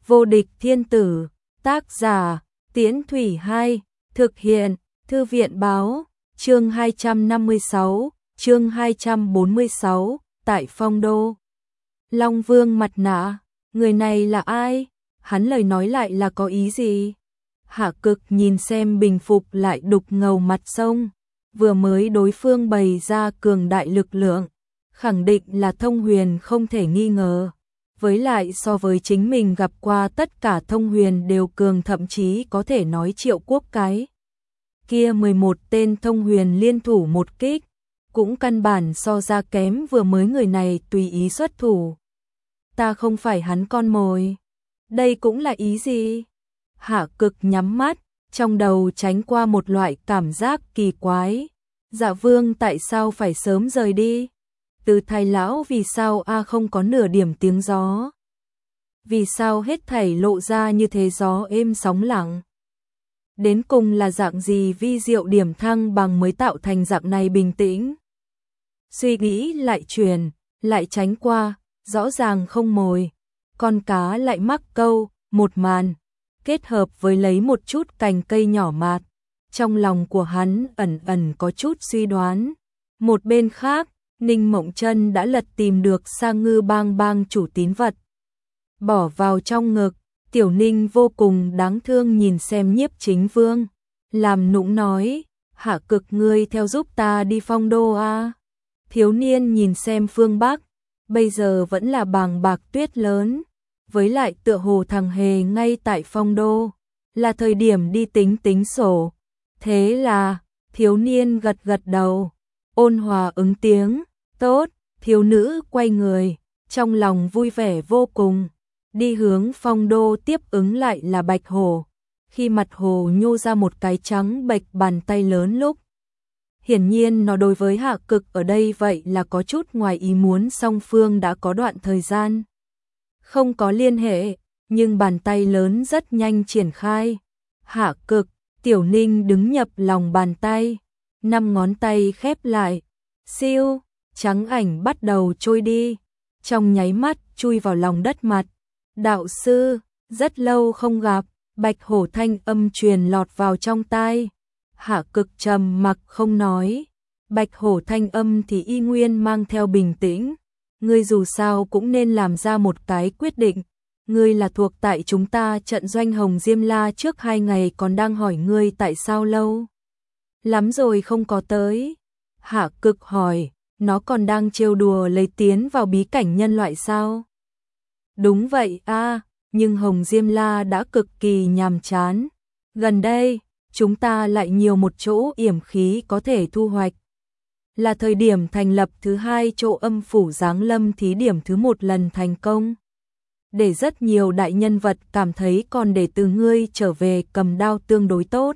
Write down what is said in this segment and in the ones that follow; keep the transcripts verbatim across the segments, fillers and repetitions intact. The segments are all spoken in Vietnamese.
Vô địch thiên tử, tác giả, Tiễn Thủy Hai, thực hiện, Thư viện báo, chương hai trăm năm mươi sáu, chương hai trăm bốn mươi sáu, tại Phong Đô. Long Vương mặt nạ, người này là ai? Hắn lời nói lại là có ý gì? Hạ Cực nhìn xem bình phục lại đục ngầu mặt sông, vừa mới đối phương bày ra cường đại lực lượng, khẳng định là thông huyền không thể nghi ngờ. Với lại so với chính mình gặp qua tất cả thông huyền đều cường, thậm chí có thể nói Triệu Quốc cái kia mười một tên thông huyền liên thủ một kích, cũng căn bản so ra kém vừa mới người này tùy ý xuất thủ. Ta không phải hắn con mồi. Đây cũng là ý gì? Hạ Cực nhắm mắt, trong đầu tránh qua một loại cảm giác kỳ quái. Dạ Vương tại sao phải sớm rời đi? Từ Thái lão vì sao a không có nửa điểm tiếng gió? Vì sao hết thảy lộ ra như thế, gió êm sóng lặng? Đến cùng là dạng gì vi diệu điểm thăng bằng mới tạo thành dạng này bình tĩnh? Suy nghĩ lại truyền, lại tránh qua, rõ ràng không mồi, con cá lại mắc câu, một màn, kết hợp với lấy một chút cành cây nhỏ mạt. Trong lòng của hắn ẩn ẩn có chút suy đoán. Một bên khác, Ninh Mộng Chân đã lật tìm được Sa Ngư Bang bang chủ tín vật, bỏ vào trong ngực. Tiểu Ninh vô cùng đáng thương nhìn xem Nhiếp Chính Vương, làm nũng nói: Hạ Cực, ngươi theo giúp ta đi Phong Đô a. Thiếu niên nhìn xem phương Bắc, bây giờ vẫn là bàng bạc tuyết lớn, với lại tựa hồ thằng hề ngay tại Phong Đô, là thời điểm đi tính tính sổ. Thế là, thiếu niên gật gật đầu, ôn hòa ứng tiếng, tốt. Thiếu nữ quay người, trong lòng vui vẻ vô cùng, đi hướng Phong Đô. Tiếp ứng lại là Bạch Hổ. Khi mặt hồ nhô ra một cái trắng bệch bàn tay lớn lúc, hiển nhiên nó đối với Hạ Cực ở đây vậy là có chút ngoài ý muốn. Song phương đã có đoạn thời gian không có liên hệ, nhưng bàn tay lớn rất nhanh triển khai. Hạ Cực, Tiểu Ninh đứng nhập lòng bàn tay, năm ngón tay khép lại, siêu, trắng ảnh bắt đầu trôi đi, trong nháy mắt chui vào lòng đất mặt. Đạo sư, rất lâu không gặp. Bạch Hổ thanh âm truyền lọt vào trong tai. Hạ Cực trầm mặc không nói. Bạch Hổ thanh âm thì y nguyên mang theo bình tĩnh. Ngươi dù sao cũng nên làm ra một cái quyết định. Ngươi là thuộc tại chúng ta trận doanh Hồng Diêm La, trước hai ngày còn đang hỏi ngươi tại sao lâu lắm rồi không có tới. Hạ Cực hỏi, nó còn đang trêu đùa lấy tiến vào bí cảnh nhân loại sao? Đúng vậy a, nhưng Hồng Diêm La đã cực kỳ nhàm chán. Gần đây, chúng ta lại nhiều một chỗ yểm khí có thể thu hoạch. Là thời điểm thành lập thứ hai chỗ âm phủ giáng lâm, thí điểm thứ một lần thành công. Để rất nhiều đại nhân vật cảm thấy còn để từ ngươi trở về cầm đao tương đối tốt.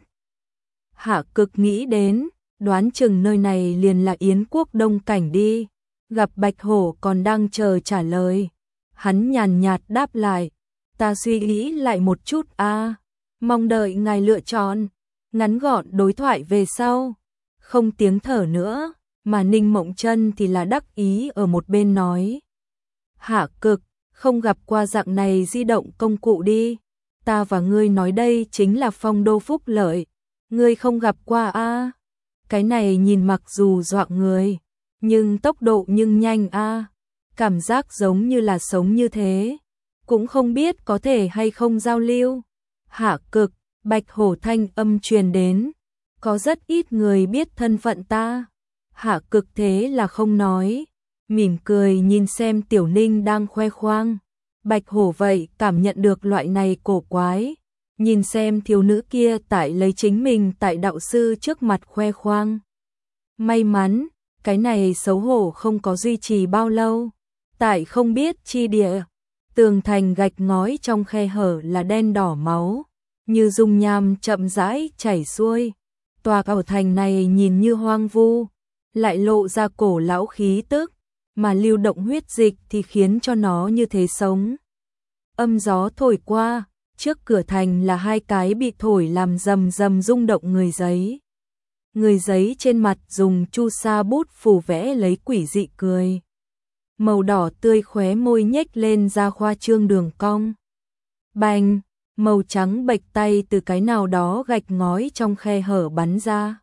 Hạ Cực nghĩ đến, đoán chừng nơi này liền là Yến quốc Đông Cảnh đi. Gặp Bạch Hổ còn đang chờ trả lời. Hắn nhàn nhạt đáp lại, ta suy nghĩ lại một chút a, mong đợi ngài lựa chọn. Ngắn gọn đối thoại về sau, không tiếng thở nữa, mà Ninh Mộng Chân thì là đắc ý ở một bên nói: Hạ Cực, không gặp qua dạng này di động công cụ đi. Ta và ngươi nói đây chính là Phong Đô phúc lợi. Ngươi không gặp qua a? Cái này nhìn mặc dù dọa người, nhưng tốc độ nhưng nhanh a. Cảm giác giống như là sống như thế, cũng không biết có thể hay không giao lưu. Hạ Cực, Bạch Hổ thanh âm truyền đến, có rất ít người biết thân phận ta. Hạ Cực thế là không nói, mỉm cười nhìn xem Tiểu Ninh đang khoe khoang. Bạch Hổ vậy cảm nhận được loại này cổ quái, nhìn xem thiếu nữ kia tại lấy chính mình tại đạo sư trước mặt khoe khoang. May mắn, cái này xấu hổ không có duy trì bao lâu. Tại không biết chi địa, tường thành gạch ngói trong khe hở là đen đỏ máu, như dung nham chậm rãi chảy xuôi. Tòa cầu thành này nhìn như hoang vu, lại lộ ra cổ lão khí tức, mà lưu động huyết dịch thì khiến cho nó như thế sống. Âm gió thổi qua, trước cửa thành là hai cái bị thổi làm rầm rầm rung động người giấy. Người giấy trên mặt dùng chu sa bút phủ vẽ lấy quỷ dị cười. Màu đỏ tươi, khóe môi nhếch lên ra khoa trương đường cong. Bành, màu trắng bệch tay từ cái nào đó gạch ngói trong khe hở bắn ra.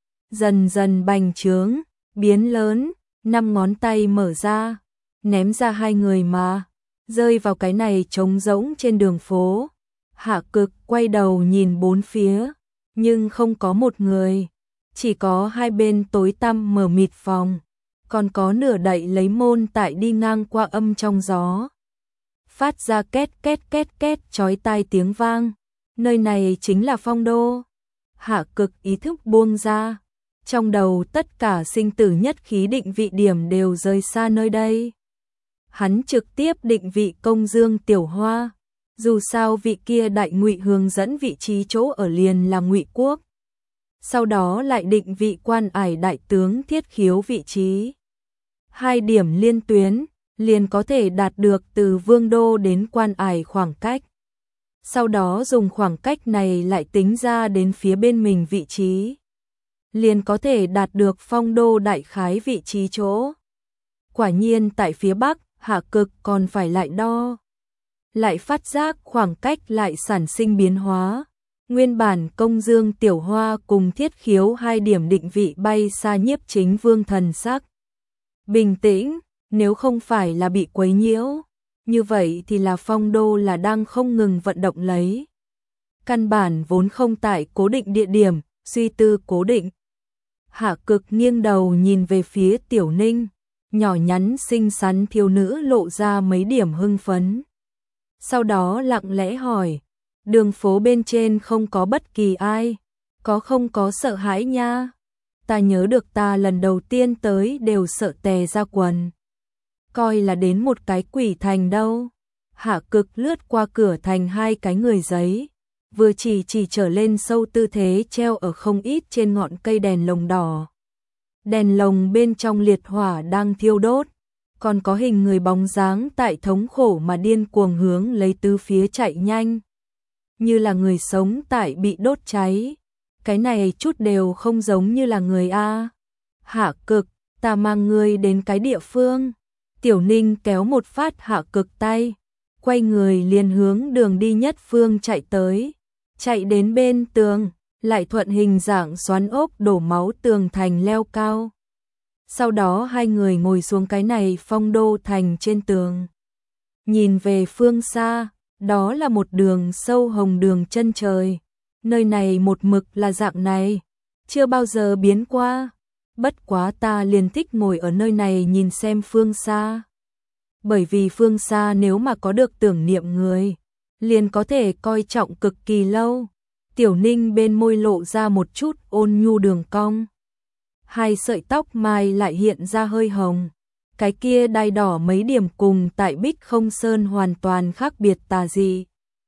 Dần dần bành trướng, biến lớn, năm ngón tay mở ra, ném ra hai người mà, rơi vào cái này trống rỗng trên đường phố. Hạ Cực quay đầu nhìn bốn phía, nhưng không có một người, chỉ có hai bên tối tăm mờ mịt phòng, còn có nửa đậy lấy môn tại đi ngang qua âm trong gió. Phát ra két két két két chói tai tiếng vang, nơi này chính là Phong Đô. Hạ Cực ý thức buông ra, trong đầu tất cả sinh tử nhất khí định vị điểm đều rời xa nơi đây. Hắn trực tiếp định vị Công Dương Tiểu Hoa, dù sao vị kia đại ngụy hướng dẫn vị trí chỗ ở liền là Ngụy Quốc. Sau đó lại định vị Quan Ải đại tướng Thiết Khiếu vị trí. Hai điểm liên tuyến, liền có thể đạt được từ Vương Đô đến Quan Ải khoảng cách. Sau đó dùng khoảng cách này lại tính ra đến phía bên mình vị trí, liền có thể đạt được Phong Đô đại khái vị trí chỗ. Quả nhiên tại phía Bắc, Hạ Cực còn phải lại đo. Lại phát giác khoảng cách lại sản sinh biến hóa. Nguyên bản Công Dương Tiểu Hoa cùng Thiết Khiếu hai điểm định vị bay xa Nhiếp Chính Vương thần sắc bình tĩnh, nếu không phải là bị quấy nhiễu, như vậy thì là Phong Đô là đang không ngừng vận động lấy. Căn bản vốn không tại cố định địa điểm, suy tư cố định. Hạ Cực nghiêng đầu nhìn về phía Tiểu Ninh, nhỏ nhắn xinh xắn thiếu nữ lộ ra mấy điểm hưng phấn. Sau đó lặng lẽ hỏi, đường phố bên trên không có bất kỳ ai, có không có sợ hãi nha? Ta nhớ được ta lần đầu tiên tới đều sợ tè ra quần. Coi là đến một cái quỷ thành đâu. Hạ Cực lướt qua cửa thành hai cái người giấy, vừa chỉ chỉ trở lên sâu tư thế treo ở không ít trên ngọn cây đèn lồng đỏ. Đèn lồng bên trong liệt hỏa đang thiêu đốt, còn có hình người bóng dáng tại thống khổ mà điên cuồng hướng lấy tứ phía chạy nhanh. Như là người sống tại bị đốt cháy. Cái này chút đều không giống như là người A. Hạ Cực, ta mang ngươi đến cái địa phương. Tiểu Ninh kéo một phát Hạ Cực tay, quay người liền hướng đường đi nhất phương chạy tới. Chạy đến bên tường, lại thuận hình dạng xoắn ốc đổ máu tường thành leo cao. Sau đó hai người ngồi xuống cái này Phong Đô thành trên tường. Nhìn về phương xa, đó là một đường sâu hồng đường chân trời. Nơi này một mực là dạng này, chưa bao giờ biến qua. Bất quá ta liền thích ngồi ở nơi này nhìn xem phương xa. Bởi vì phương xa nếu mà có được tưởng niệm người, liền có thể coi trọng cực kỳ lâu. Tiểu Ninh bên môi lộ ra một chút ôn nhu đường cong. Hai sợi tóc mai lại hiện ra hơi hồng. Cái kia đai đỏ mấy điểm cùng tại Bích Không Sơn hoàn toàn khác biệt tà dị.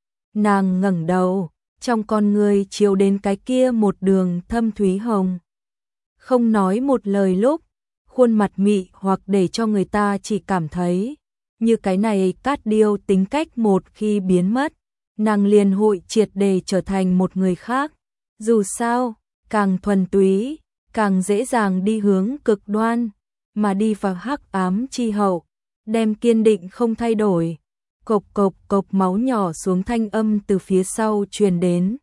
Nàng ngẩng đầu, trong con người chiếu đến cái kia một đường thâm thúy hồng. Không nói một lời lúc, khuôn mặt mị hoặc để cho người ta chỉ cảm thấy, như cái này Cát Điêu tính cách một khi biến mất, nàng liền hội triệt để trở thành một người khác. Dù sao, càng thuần túy, càng dễ dàng đi hướng cực đoan, mà đi vào hắc ám chi hậu, đem kiên định không thay đổi. Cộc cộc cộc máu nhỏ xuống thanh âm từ phía sau truyền đến.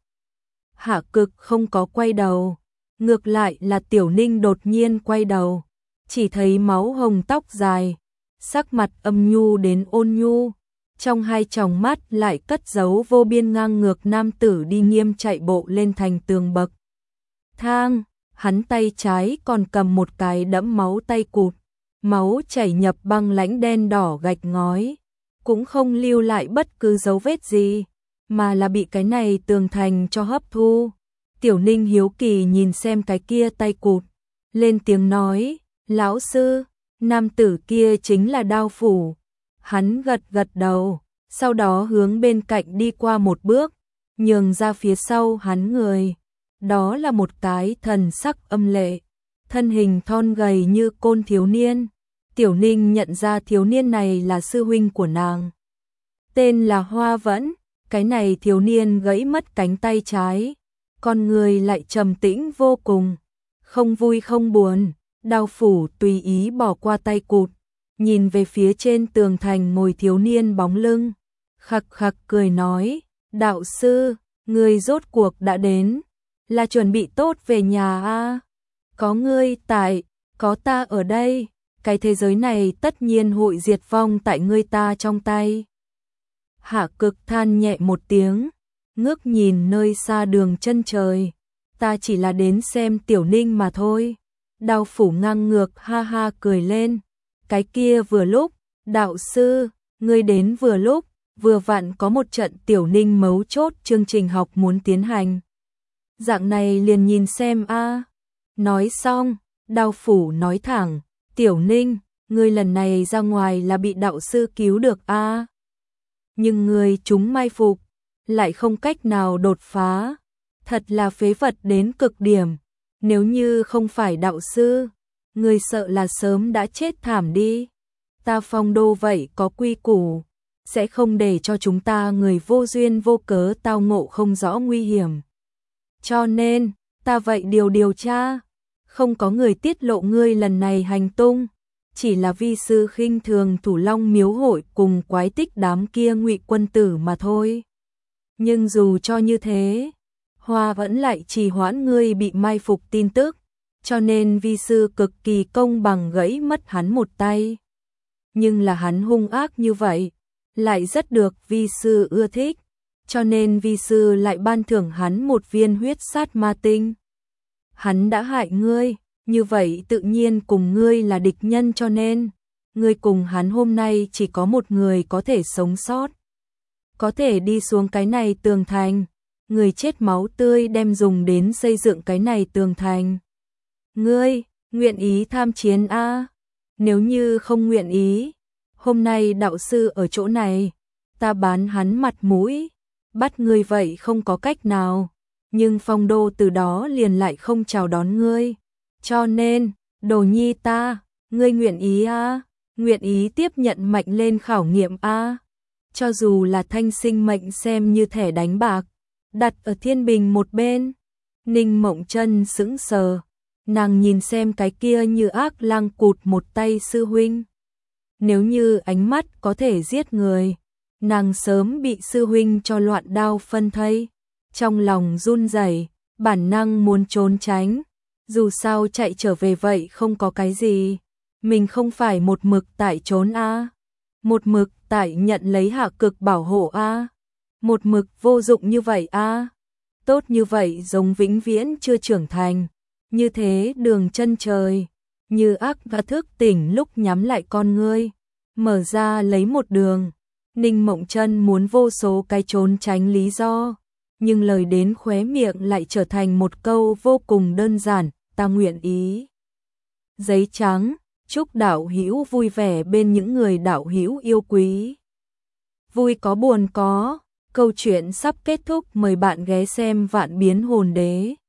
Hạ Cực không có quay đầu, ngược lại là Tiểu Ninh đột nhiên quay đầu, chỉ thấy máu hồng tóc dài, sắc mặt âm nhu đến ôn nhu, trong hai tròng mắt lại cất giấu vô biên ngang ngược nam tử đi nghiêm chạy bộ lên thành tường bậc thang, hắn tay trái còn cầm một cái đẫm máu tay cụt, máu chảy nhập băng lãnh đen đỏ gạch ngói, cũng không lưu lại bất cứ dấu vết gì, mà là bị cái này tường thành cho hấp thu. Tiểu Ninh hiếu kỳ nhìn xem cái kia tay cụt, lên tiếng nói, lão sư, nam tử kia chính là Đao Phủ. Hắn gật gật đầu, sau đó hướng bên cạnh đi qua một bước, nhường ra phía sau hắn người. Đó là một cái thần sắc âm lệ, thân hình thon gầy như côn thiếu niên. Tiểu Ninh nhận ra thiếu niên này là sư huynh của nàng. Tên là Hoa Vẫn, cái này thiếu niên gãy mất cánh tay trái, con người lại trầm tĩnh vô cùng, không vui không buồn. Đao Phủ tùy ý bỏ qua tay cụt, nhìn về phía trên tường thành ngồi thiếu niên bóng lưng, khặc khặc cười nói, đạo sư, ngươi rốt cuộc đã đến, là chuẩn bị tốt về nhà a? Có ngươi tại, có ta ở đây, cái thế giới này tất nhiên hội diệt vong tại ngươi ta trong tay. Hạ Cực than nhẹ một tiếng, ngước nhìn nơi xa đường chân trời, ta chỉ là đến xem Tiểu Ninh mà thôi. Đao Phủ ngang ngược ha ha cười lên, cái kia vừa lúc, đạo sư, ngươi đến vừa lúc, vừa vặn có một trận Tiểu Ninh mấu chốt chương trình học muốn tiến hành. Dạng này liền nhìn xem a. Nói xong, Đao Phủ nói thẳng, Tiểu Ninh, ngươi lần này ra ngoài là bị đạo sư cứu được a. Nhưng ngươi chúng mai phục, lại không cách nào đột phá, thật là phế vật đến cực điểm, nếu như không phải đạo sư, ngươi sợ là sớm đã chết thảm đi. Ta Phong Đô vậy có quy củ, sẽ không để cho chúng ta người vô duyên vô cớ tao ngộ không rõ nguy hiểm. Cho nên, ta vậy điều điều tra, không có người tiết lộ ngươi lần này hành tung, chỉ là vi sư khinh thường Thủ Long miếu hội cùng quái tích đám kia ngụy quân tử mà thôi. Nhưng dù cho như thế, Hoa vẫn lại trì hoãn ngươi bị mai phục tin tức, cho nên vi sư cực kỳ công bằng gãy mất hắn một tay. Nhưng là hắn hung ác như vậy, lại rất được vi sư ưa thích, cho nên vi sư lại ban thưởng hắn một viên huyết sát ma tinh. Hắn đã hại ngươi, như vậy tự nhiên cùng ngươi là địch nhân, cho nên ngươi cùng hắn hôm nay chỉ có một người có thể sống sót, có thể đi xuống cái này tường thành. Người chết máu tươi đem dùng đến xây dựng cái này tường thành. Ngươi, nguyện ý tham chiến a? Nếu như không nguyện ý, hôm nay đạo sư ở chỗ này, ta bán hắn mặt mũi, bắt ngươi vậy không có cách nào, nhưng Phong Đô từ đó liền lại không chào đón ngươi. Cho nên, đồ nhi ta, ngươi nguyện ý a? Nguyện ý tiếp nhận mệnh lên khảo nghiệm a? Cho dù là thanh sinh mệnh xem như thẻ đánh bạc, đặt ở thiên bình một bên. Ninh Mộng Chân sững sờ, nàng nhìn xem cái kia như ác lang cụt một tay sư huynh. Nếu như ánh mắt có thể giết người, nàng sớm bị sư huynh cho loạn đao phân thây. Trong lòng run rẩy, bản năng muốn trốn tránh, dù sao chạy trở về vậy không có cái gì. Mình không phải một mực tại trốn a, một mực tại nhận lấy Hạ Cực bảo hộ a. Một mực vô dụng như vậy a, tốt như vậy giống vĩnh viễn chưa trưởng thành, như thế đường chân trời, như ác và thức tỉnh lúc nhắm lại con ngươi, mở ra lấy một đường. Ninh Mộng Chân muốn vô số cái trốn tránh lý do, nhưng lời đến khóe miệng lại trở thành một câu vô cùng đơn giản, ta nguyện ý. Giấy trắng, chúc đạo hữu vui vẻ bên những người đạo hữu yêu quý. Vui có buồn có. Câu chuyện sắp kết thúc, mời bạn ghé xem Vạn Biến Hồn Đế.